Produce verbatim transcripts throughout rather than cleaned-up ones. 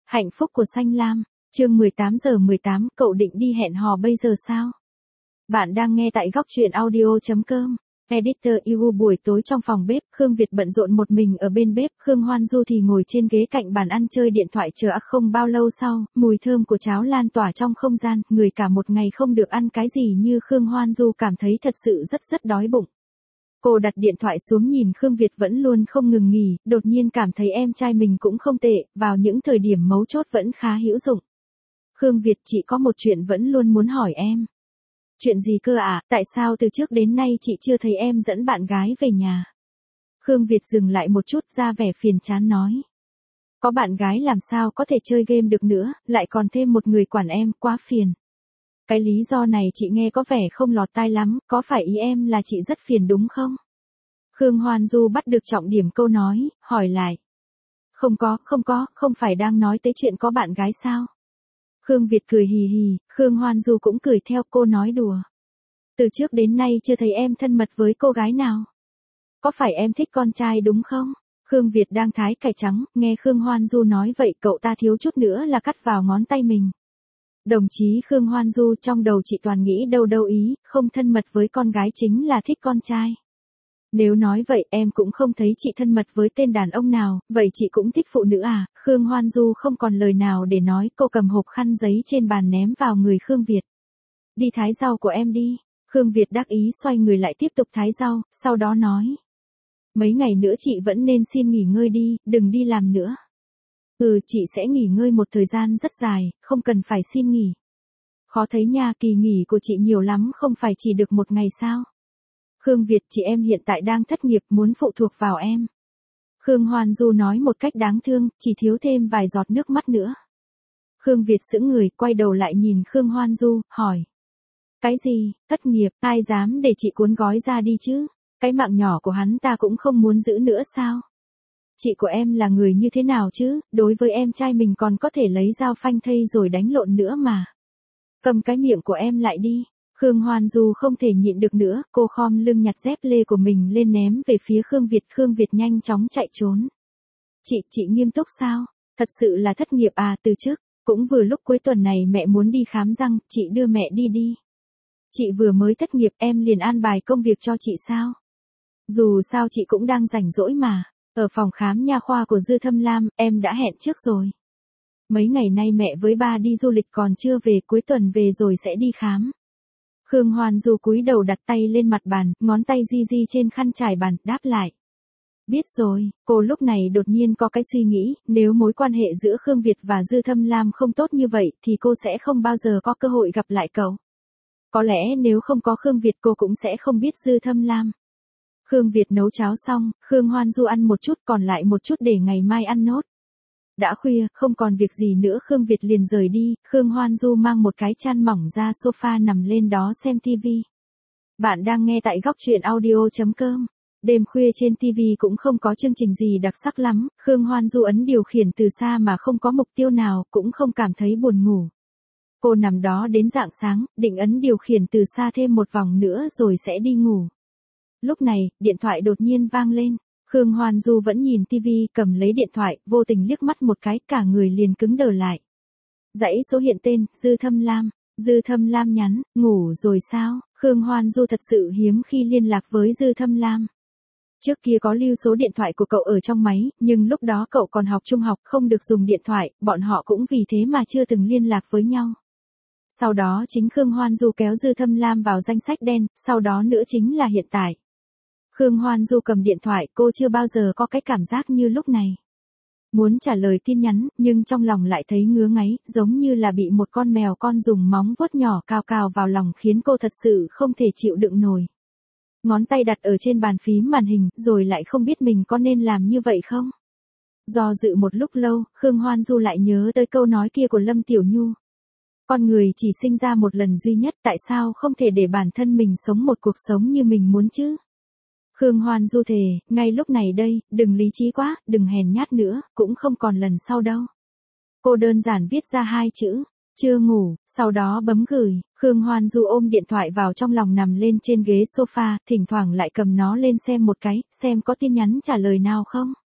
Hạnh phúc của Xanh Lam, chương mười tám giờ mười tám, cậu định đi hẹn hò bây giờ sao? Bạn đang nghe tại góc truyện audio chấm com. Editor Igu buổi tối trong phòng bếp, Khương Việt bận rộn một mình ở bên bếp, Khương Hoan Du thì ngồi trên ghế cạnh bàn ăn chơi điện thoại chờ ác. Không bao lâu sau, mùi thơm của cháo lan tỏa trong không gian, người cả một ngày không được ăn cái gì như Khương Hoan Du cảm thấy thật sự rất rất đói bụng. Cô đặt điện thoại xuống nhìn Khương Việt vẫn luôn không ngừng nghỉ, đột nhiên cảm thấy em trai mình cũng không tệ, vào những thời điểm mấu chốt vẫn khá hữu dụng. Khương Việt, chị có một chuyện vẫn luôn muốn hỏi em. Chuyện gì cơ ạ, à? Tại sao từ trước đến nay chị chưa thấy em dẫn bạn gái về nhà? Khương Việt dừng lại một chút, ra vẻ phiền chán nói. Có bạn gái làm sao có thể chơi game được nữa, lại còn thêm một người quản em, quá phiền. Cái lý do này chị nghe có vẻ không lọt tai lắm, có phải ý em là chị rất phiền đúng không? Khương Hoan Du bắt được trọng điểm câu nói, hỏi lại. Không có, không có, không phải đang nói tới chuyện có bạn gái sao? Khương Việt cười hì hì, Khương Hoan Du cũng cười theo, cô nói đùa. Từ trước đến nay chưa thấy em thân mật với cô gái nào. Có phải em thích con trai đúng không? Khương Việt đang thái cải trắng, nghe Khương Hoan Du nói vậy cậu ta thiếu chút nữa là cắt vào ngón tay mình. Đồng chí Khương Hoan Du, trong đầu chị toàn nghĩ đâu đâu ý, không thân mật với con gái chính là thích con trai. Nếu nói vậy em cũng không thấy chị thân mật với tên đàn ông nào, vậy chị cũng thích phụ nữ à? Khương Hoan Du không còn lời nào để nói, cô cầm hộp khăn giấy trên bàn ném vào người Khương Việt. Đi thái rau của em đi. Khương Việt đắc ý xoay người lại tiếp tục thái rau, sau đó nói. Mấy ngày nữa chị vẫn nên xin nghỉ ngơi đi, đừng đi làm nữa. Ừ, chị sẽ nghỉ ngơi một thời gian rất dài, không cần phải xin nghỉ. Khó thấy nha, kỳ nghỉ của chị nhiều lắm, không phải chỉ được một ngày sao? Khương Việt, chị em hiện tại đang thất nghiệp, muốn phụ thuộc vào em. Khương Hoan Du nói một cách đáng thương, chỉ thiếu thêm vài giọt nước mắt nữa. Khương Việt sững người, quay đầu lại nhìn Khương Hoan Du, hỏi. Cái gì, thất nghiệp, ai dám để chị cuốn gói ra đi chứ? Cái mạng nhỏ của hắn ta cũng không muốn giữ nữa sao? Chị của em là người như thế nào chứ, đối với em trai mình còn có thể lấy dao phanh thây rồi đánh lộn nữa mà. Cầm cái miệng của em lại đi. Khương Hoan Du không thể nhịn được nữa, cô khom lưng nhặt dép lê của mình lên ném về phía Khương Việt. Khương Việt nhanh chóng chạy trốn. Chị, chị nghiêm túc sao? Thật sự là thất nghiệp à? Từ trước, cũng vừa lúc cuối tuần này mẹ muốn đi khám răng, chị đưa mẹ đi đi. Chị vừa mới thất nghiệp em liền an bài công việc cho chị sao? Dù sao chị cũng đang rảnh rỗi mà. Ở phòng khám nha khoa của Dư Thâm Lam, em đã hẹn trước rồi. Mấy ngày nay mẹ với ba đi du lịch còn chưa về, cuối tuần về rồi sẽ đi khám. Khương Hoan Du cúi đầu đặt tay lên mặt bàn, ngón tay di di trên khăn trải bàn, đáp lại. Biết rồi, cô lúc này đột nhiên có cái suy nghĩ, nếu mối quan hệ giữa Khương Việt và Dư Thâm Lam không tốt như vậy thì cô sẽ không bao giờ có cơ hội gặp lại cậu. Có lẽ nếu không có Khương Việt cô cũng sẽ không biết Dư Thâm Lam. Khương Việt nấu cháo xong, Khương Hoan Du ăn một chút còn lại một chút để ngày mai ăn nốt. Đã khuya, không còn việc gì nữa Khương Việt liền rời đi, Khương Hoan Du mang một cái chăn mỏng ra sofa nằm lên đó xem tivi. Bạn đang nghe tại góc truyện audio chấm com. Đêm khuya trên tivi cũng không có chương trình gì đặc sắc lắm, Khương Hoan Du ấn điều khiển từ xa mà không có mục tiêu nào, cũng không cảm thấy buồn ngủ. Cô nằm đó đến rạng sáng, định ấn điều khiển từ xa thêm một vòng nữa rồi sẽ đi ngủ. Lúc này, điện thoại đột nhiên vang lên. Khương Hoan Du vẫn nhìn tivi, cầm lấy điện thoại, vô tình liếc mắt một cái, cả người liền cứng đờ lại. Dãy số hiện tên, Dư Thâm Lam. Dư Thâm Lam nhắn, ngủ rồi sao? Khương Hoan Du thật sự hiếm khi liên lạc với Dư Thâm Lam. Trước kia có lưu số điện thoại của cậu ở trong máy, nhưng lúc đó cậu còn học trung học, không được dùng điện thoại, bọn họ cũng vì thế mà chưa từng liên lạc với nhau. Sau đó chính Khương Hoan Du kéo Dư Thâm Lam vào danh sách đen, sau đó nữa chính là hiện tại. Khương Hoan Du cầm điện thoại, cô chưa bao giờ có cái cảm giác như lúc này. Muốn trả lời tin nhắn, nhưng trong lòng lại thấy ngứa ngáy, giống như là bị một con mèo con dùng móng vuốt nhỏ cào cào vào lòng khiến cô thật sự không thể chịu đựng nổi. Ngón tay đặt ở trên bàn phím màn hình, rồi lại không biết mình có nên làm như vậy không. Do dự một lúc lâu, Khương Hoan Du lại nhớ tới câu nói kia của Lâm Tiểu Nhu. Con người chỉ sinh ra một lần duy nhất, tại sao không thể để bản thân mình sống một cuộc sống như mình muốn chứ? Khương Hoan Du thề, ngay lúc này đây, đừng lý trí quá, đừng hèn nhát nữa, cũng không còn lần sau đâu. Cô đơn giản viết ra hai chữ, chưa ngủ, sau đó bấm gửi. Khương Hoan Du ôm điện thoại vào trong lòng nằm lên trên ghế sofa, thỉnh thoảng lại cầm nó lên xem một cái, xem có tin nhắn trả lời nào không.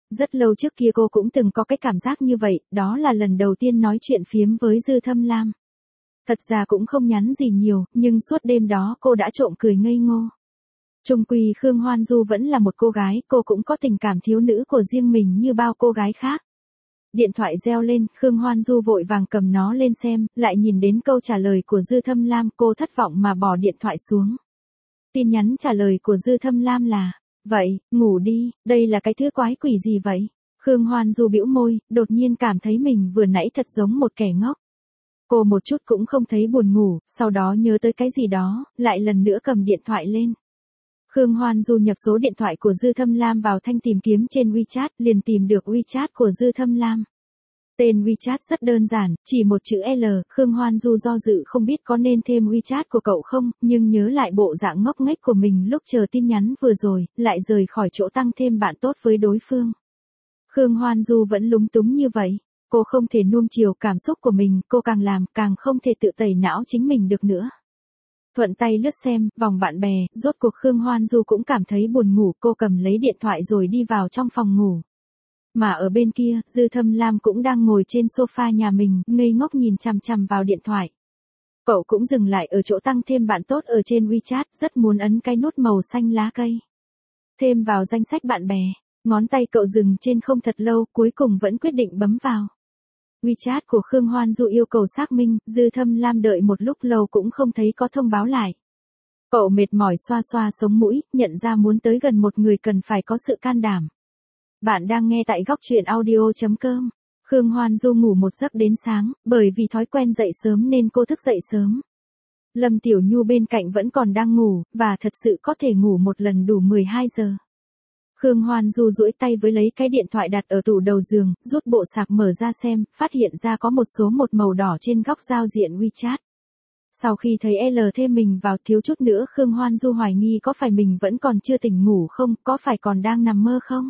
Rất lâu trước kia cô cũng từng có cái cảm giác như vậy, đó là lần đầu tiên nói chuyện phiếm với Dư Thâm Lam. Thật ra cũng không nhắn gì nhiều, nhưng suốt đêm đó cô đã trộm cười ngây ngô. Chung quy Khương Hoan Du vẫn là một cô gái, cô cũng có tình cảm thiếu nữ của riêng mình như bao cô gái khác. Điện thoại reo lên, Khương Hoan Du vội vàng cầm nó lên xem, lại nhìn đến câu trả lời của Dư Thâm Lam, cô thất vọng mà bỏ điện thoại xuống. Tin nhắn trả lời của Dư Thâm Lam là, vậy, ngủ đi, đây là cái thứ quái quỷ gì vậy? Khương Hoan Du bĩu môi, đột nhiên cảm thấy mình vừa nãy thật giống một kẻ ngốc. Cô một chút cũng không thấy buồn ngủ, sau đó nhớ tới cái gì đó, lại lần nữa cầm điện thoại lên. Khương Hoan Du nhập số điện thoại của Dư Thâm Lam vào thanh tìm kiếm trên WeChat, liền tìm được WeChat của Dư Thâm Lam. Tên WeChat rất đơn giản, chỉ một chữ L, Khương Hoan Du do dự không biết có nên thêm WeChat của cậu không, nhưng nhớ lại bộ dạng ngốc nghếch của mình lúc chờ tin nhắn vừa rồi, lại rời khỏi chỗ tăng thêm bạn tốt với đối phương. Khương Hoan Du vẫn lúng túng như vậy, cô không thể nuông chiều cảm xúc của mình, cô càng làm càng không thể tự tẩy não chính mình được nữa. Thuận tay lướt xem, vòng bạn bè, rốt cuộc Khương Hoan Du cũng cảm thấy buồn ngủ, cô cầm lấy điện thoại rồi đi vào trong phòng ngủ. Mà ở bên kia, Dư Thâm Lam cũng đang ngồi trên sofa nhà mình, ngây ngốc nhìn chằm chằm vào điện thoại. Cậu cũng dừng lại ở chỗ tăng thêm bạn tốt ở trên WeChat, rất muốn ấn cái nút màu xanh lá cây. Thêm vào danh sách bạn bè, ngón tay cậu dừng trên không thật lâu, cuối cùng vẫn quyết định bấm vào. WeChat của Khương Hoan Du yêu cầu xác minh, Dư Thâm Lam đợi một lúc lâu cũng không thấy có thông báo lại. Cậu mệt mỏi xoa xoa sống mũi, nhận ra muốn tới gần một người cần phải có sự can đảm. Bạn đang nghe tại góc truyện audio.com. Khương Hoan Du ngủ một giấc đến sáng, bởi vì thói quen dậy sớm nên cô thức dậy sớm. Lâm Tiểu Nhu bên cạnh vẫn còn đang ngủ, và thật sự có thể ngủ một lần đủ mười hai giờ. Khương Hoan Du duỗi tay với lấy cái điện thoại đặt ở tủ đầu giường, rút bộ sạc mở ra xem, phát hiện ra có một số một màu đỏ trên góc giao diện WeChat. Sau khi thấy L thêm mình vào thiếu chút nữa Khương Hoan Du hoài nghi có phải mình vẫn còn chưa tỉnh ngủ không, có phải còn đang nằm mơ không?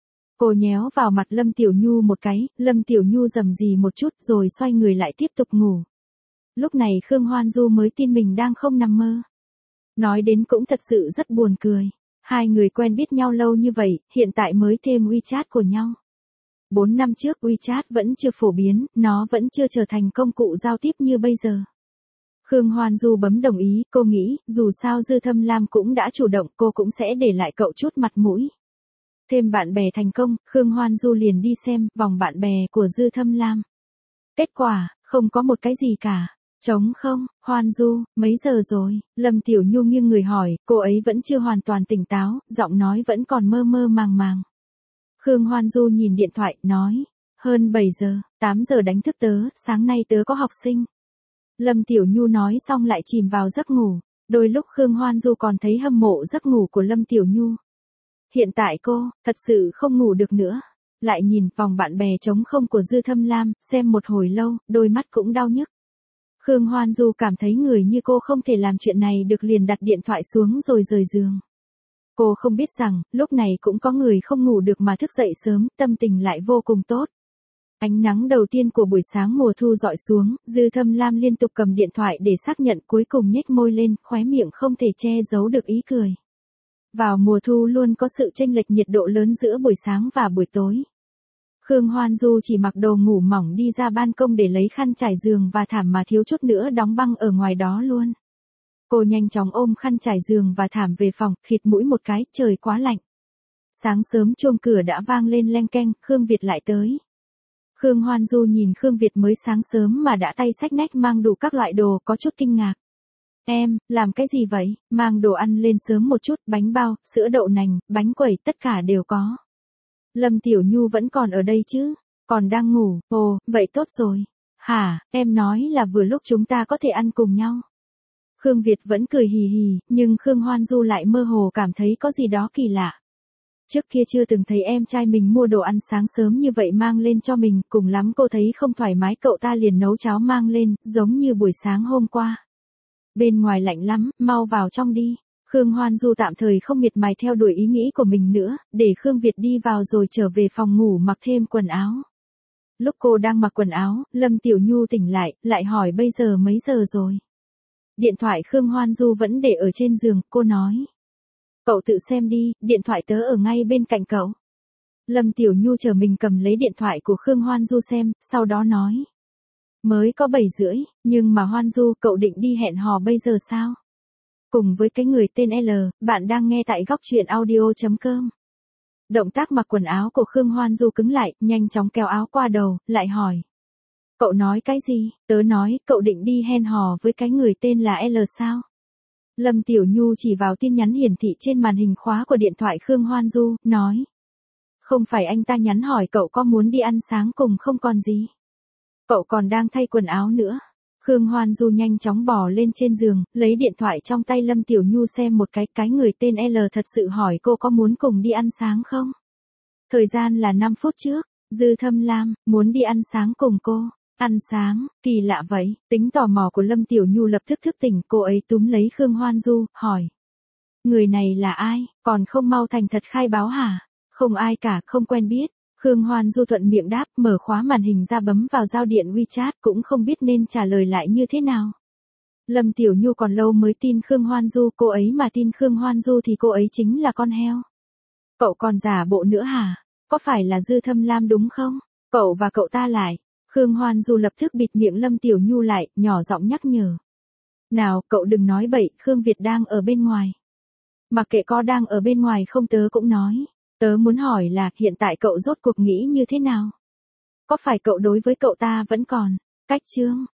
Cô nhéo vào mặt Lâm Tiểu Nhu một cái, Lâm Tiểu Nhu rầm rì một chút rồi xoay người lại tiếp tục ngủ. Lúc này Khương Hoan Du mới tin mình đang không nằm mơ. Nói đến cũng thật sự rất buồn cười. Hai người quen biết nhau lâu như vậy, hiện tại mới thêm WeChat của nhau. Bốn năm trước WeChat vẫn chưa phổ biến, nó vẫn chưa trở thành công cụ giao tiếp như bây giờ. Khương Hoan Du bấm đồng ý, cô nghĩ, dù sao Dư Thâm Lam cũng đã chủ động, cô cũng sẽ để lại cậu chút mặt mũi. Thêm bạn bè thành công, Khương Hoan Du liền đi xem vòng bạn bè của Dư Thâm Lam. Kết quả, không có một cái gì cả. Trống không, Hoan Du, mấy giờ rồi? Lâm Tiểu Nhu nghiêng người hỏi, cô ấy vẫn chưa hoàn toàn tỉnh táo, giọng nói vẫn còn mơ mơ màng màng. Khương Hoan Du nhìn điện thoại, nói, hơn bảy giờ, tám giờ đánh thức tớ, sáng nay tớ có học sinh. Lâm Tiểu Nhu nói xong lại chìm vào giấc ngủ, đôi lúc Khương Hoan Du còn thấy hâm mộ giấc ngủ của Lâm Tiểu Nhu. Hiện tại cô, thật sự không ngủ được nữa. Lại nhìn vòng bạn bè trống không của Dư Thâm Lam, xem một hồi lâu, đôi mắt cũng đau nhức. Khương Hoan Du cảm thấy người như cô không thể làm chuyện này được liền đặt điện thoại xuống rồi rời giường. Cô không biết rằng, lúc này cũng có người không ngủ được mà thức dậy sớm, tâm tình lại vô cùng tốt. Ánh nắng đầu tiên của buổi sáng mùa thu dọi xuống, Dư Thâm Lam liên tục cầm điện thoại để xác nhận, cuối cùng nhếch môi lên, khóe miệng không thể che giấu được ý cười. Vào mùa thu luôn có sự chênh lệch nhiệt độ lớn giữa buổi sáng và buổi tối. Khương Hoan Du chỉ mặc đồ ngủ mỏng đi ra ban công để lấy khăn trải giường và thảm mà thiếu chút nữa đóng băng ở ngoài đó luôn. Cô nhanh chóng ôm khăn trải giường và thảm về phòng, khịt mũi một cái, trời quá lạnh. Sáng sớm chuông cửa đã vang lên leng keng, Khương Việt lại tới. Khương Hoan Du nhìn Khương Việt mới sáng sớm mà đã tay xách nách mang đủ các loại đồ, có chút kinh ngạc. Em, làm cái gì vậy? Mang đồ ăn lên sớm một chút, bánh bao, sữa đậu nành, bánh quẩy, tất cả đều có. Lâm Tiểu Nhu vẫn còn ở đây chứ? Còn đang ngủ, ồ, vậy tốt rồi. Hả, em nói là vừa lúc chúng ta có thể ăn cùng nhau. Khương Việt vẫn cười hì hì, nhưng Khương Hoan Du lại mơ hồ cảm thấy có gì đó kỳ lạ. Trước kia chưa từng thấy em trai mình mua đồ ăn sáng sớm như vậy mang lên cho mình, cùng lắm cô thấy không thoải mái cậu ta liền nấu cháo mang lên, giống như buổi sáng hôm qua. Bên ngoài lạnh lắm, mau vào trong đi. Khương Hoan Du tạm thời không miệt mài theo đuổi ý nghĩ của mình nữa, để Khương Việt đi vào rồi trở về phòng ngủ mặc thêm quần áo. Lúc cô đang mặc quần áo, Lâm Tiểu Nhu tỉnh lại, lại hỏi bây giờ mấy giờ rồi. Điện thoại Khương Hoan Du vẫn để ở trên giường, cô nói. Cậu tự xem đi, điện thoại tớ ở ngay bên cạnh cậu. Lâm Tiểu Nhu chờ mình cầm lấy điện thoại của Khương Hoan Du xem, sau đó nói. Mới có bảy rưỡi, nhưng mà Hoan Du, cậu định đi hẹn hò bây giờ sao? Cùng với cái người tên L, bạn đang nghe tại góc truyện audio.com. Động tác mặc quần áo của Khương Hoan Du cứng lại, nhanh chóng kéo áo qua đầu, lại hỏi. Cậu nói cái gì? Tớ nói, cậu định đi hẹn hò với cái người tên là L sao? Lâm Tiểu Nhu chỉ vào tin nhắn hiển thị trên màn hình khóa của điện thoại Khương Hoan Du, nói. Không phải anh ta nhắn hỏi cậu có muốn đi ăn sáng cùng không còn gì. Cậu còn đang thay quần áo nữa. Khương Hoan Du nhanh chóng bò lên trên giường, lấy điện thoại trong tay Lâm Tiểu Nhu xem một cái, cái người tên L thật sự hỏi cô có muốn cùng đi ăn sáng không? Thời gian là năm phút trước, Dư Thâm Lam, muốn đi ăn sáng cùng cô. Ăn sáng, kỳ lạ vậy, tính tò mò của Lâm Tiểu Nhu lập tức thức tỉnh, cô ấy túm lấy Khương Hoan Du, hỏi. Người này là ai, còn không mau thành thật khai báo hả? Không ai cả, không quen biết. Khương Hoan Du thuận miệng đáp, mở khóa màn hình ra bấm vào giao điện WeChat, cũng không biết nên trả lời lại như thế nào. Lâm Tiểu Nhu còn lâu mới tin Khương Hoan Du, cô ấy mà tin Khương Hoan Du thì cô ấy chính là con heo. Cậu còn giả bộ nữa hả? Có phải là Dư Thâm Lam đúng không? Cậu và cậu ta lại. Khương Hoan Du lập tức bịt miệng Lâm Tiểu Nhu lại, nhỏ giọng nhắc nhở. Nào, cậu đừng nói bậy, Khương Việt đang ở bên ngoài. Mặc kệ có đang ở bên ngoài không tớ cũng nói. Tớ muốn hỏi là hiện tại cậu rốt cuộc nghĩ như thế nào? Có phải cậu đối với cậu ta vẫn còn cách chương?